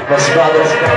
بس بعد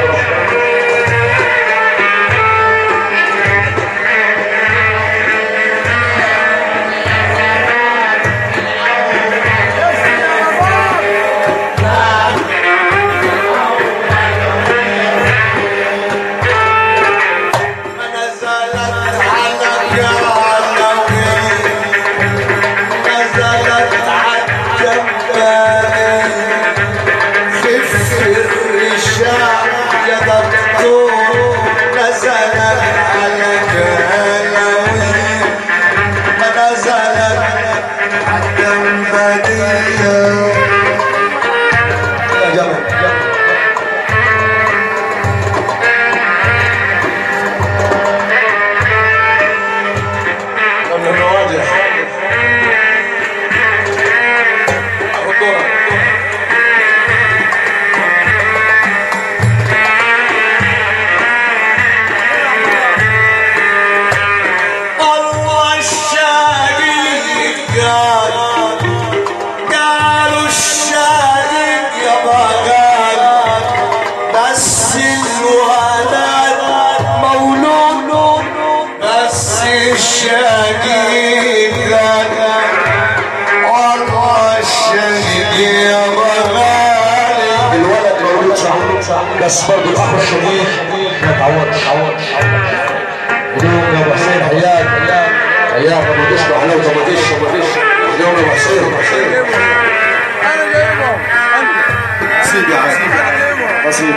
بس برضه الأخ الشديد ما تعوضش اليوم يا أبو حسين حياك ما بديش بحلاوة ما بديش اليوم يا أبو حسين أنا جايبهم نصيب يا عم نصيب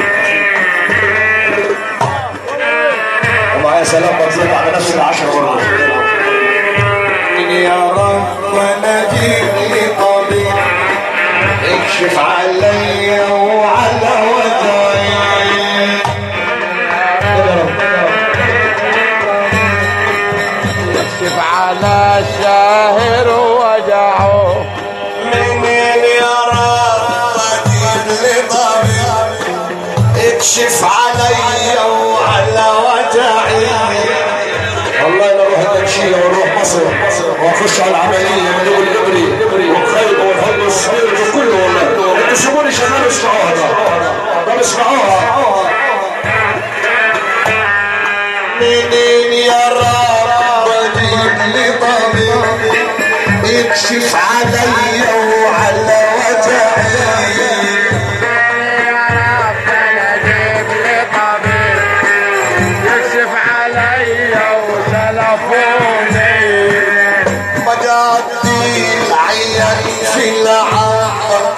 ومعايا سلام مطلوب على نفس العشرة برضه يا رب نجيب لي طبيب اكشف علي وعلى وجعي اكشف على شاهر وجعه منين يا رب اجيب لي طبيب اكشف علي وعلى وجعي والله لو رحت تمشي ونروح مصر واخش على العمليه من اول الابري والخيبه والحب الصغير كله والله انتوا سيبوني شغال اسمعوها طب اسمعوها منين يا رب اجيب لي طبيب يكشف علي وعلى وجعي يا رب نجيب لي طبيب يكشف علي وتلفوني مجادي العين في العقل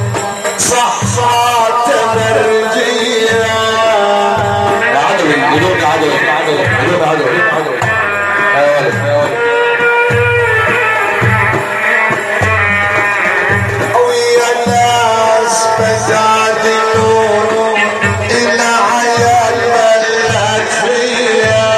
صحصات مرجية عدوي بدون عدوي يا ولد ويا ناس بزادلون إلى عيال بلد فيا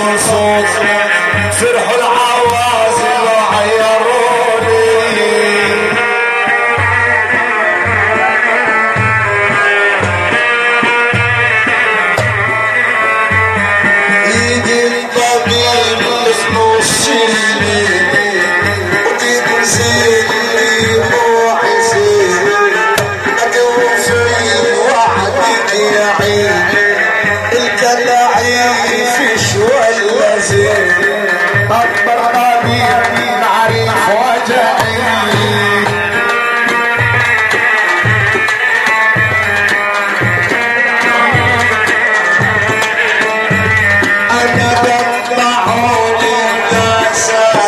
مبسوط فرحوا العوازل وعيروني يجي الطبيب اسمه الشلي وتنزلي روحي زين ادوفي وعدك يا عين الكلاعيش ولا زين اكبر طبيب معرف وجعي انا بطلعون الناس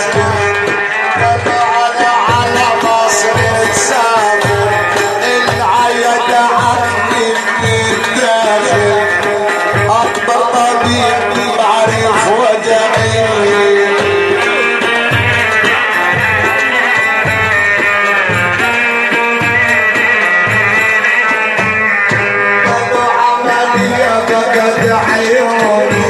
على مصر تسافر العيد عني من الداخل اكبر طبيب بعرف وجعي قالوا عملية بقد عيوني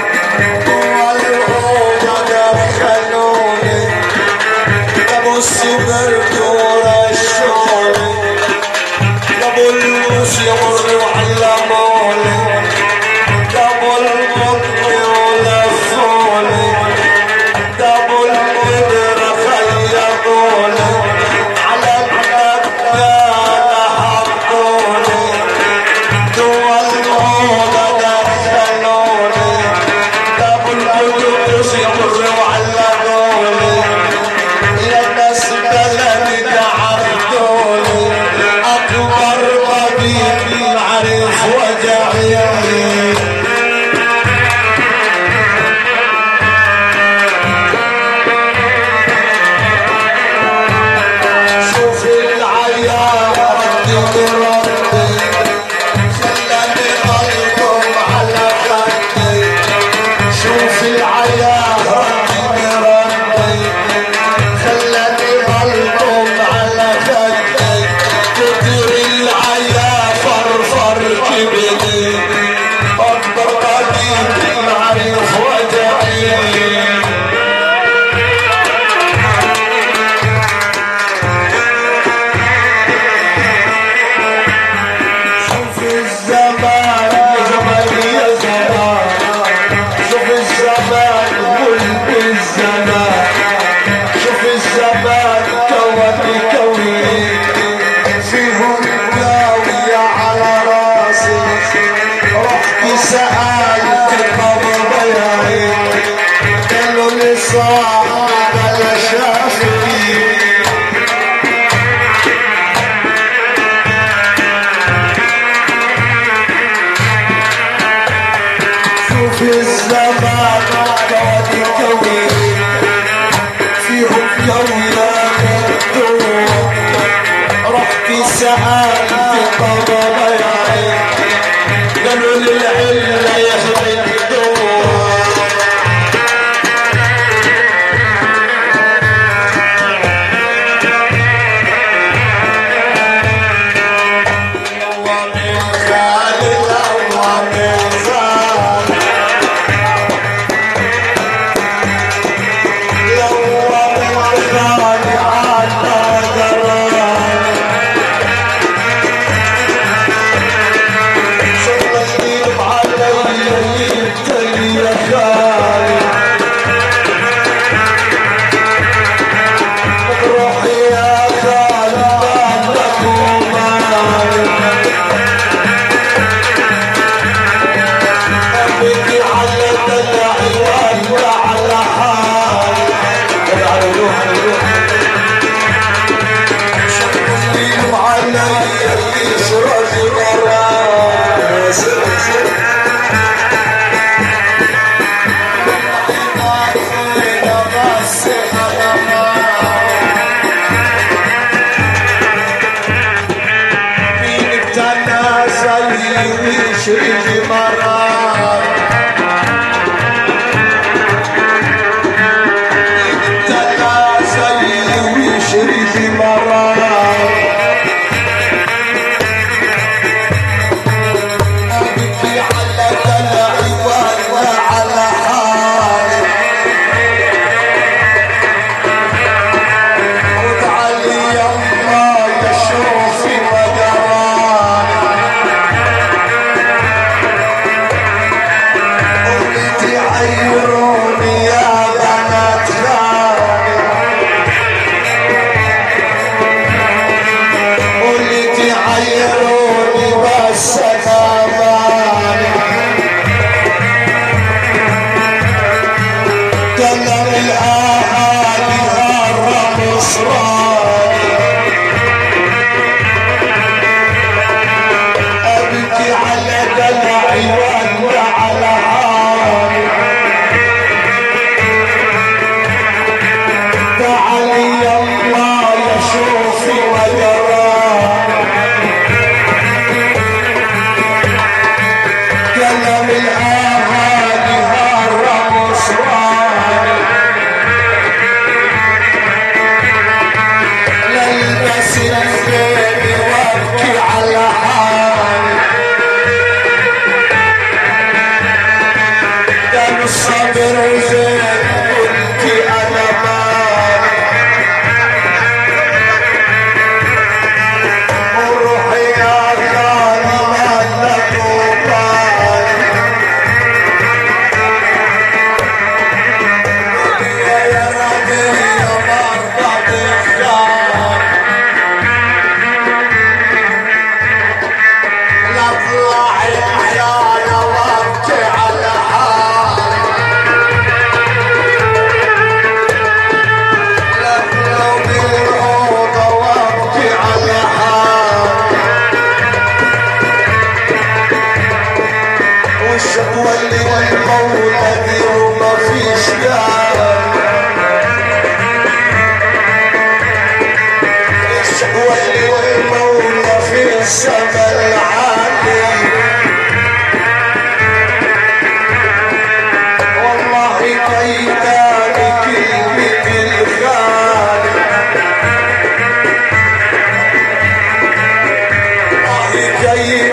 والهوم دخلوني ابو السبرد ورشوني ابو المسيور وعلموني ابو القطن ولفوني ابو القدر خيطوني على الدكان حطوني دول الهوم دخلوني ابو القدس يمر وعلموني يا ناس بلدي عرضوني اكبر طبيب عرف وجعي شوف العيار ردي خلاني قلبهم على خدي شوف العيار ردي خلاني قلبهم على خدي كتر العيار فرفر كبدي اكبر طبيب معرف وجعي شوف الزمان زمان يا زمان شوف الزمان قلب الزمان شوف الزمان كوني كوني فيهم داوية على راسي رحت سألت قبر يا عين قالوا لي صاحب بلا شافي شوف الزمان كوني كوني فيهم كوني رحت سألت قبر يا عين قالوا لي العلة يخرج الدور الله من خالد الله من خالد الله من خالد عنا دران الآهالي غار مصراني أبكي على دلعي وأدمع على عاني تعالي يا الله يشوفي ودراني كلام الآهالي غار مصراني للبس البيبي وابكي على حالي كان الصبر زين قلتي انا مالي وروحي يا غالي مالك وبالي يا ربي يا مرضى تختار لا طلعي عيانا وابكي على حالي لا تلومي الأوضة وابكي على حالي والشكوى اللي والمولى دي وما فيش داعي الشكوى اللي والمولى في السما العالي والله كيداني كلمة الغالي والله كيداني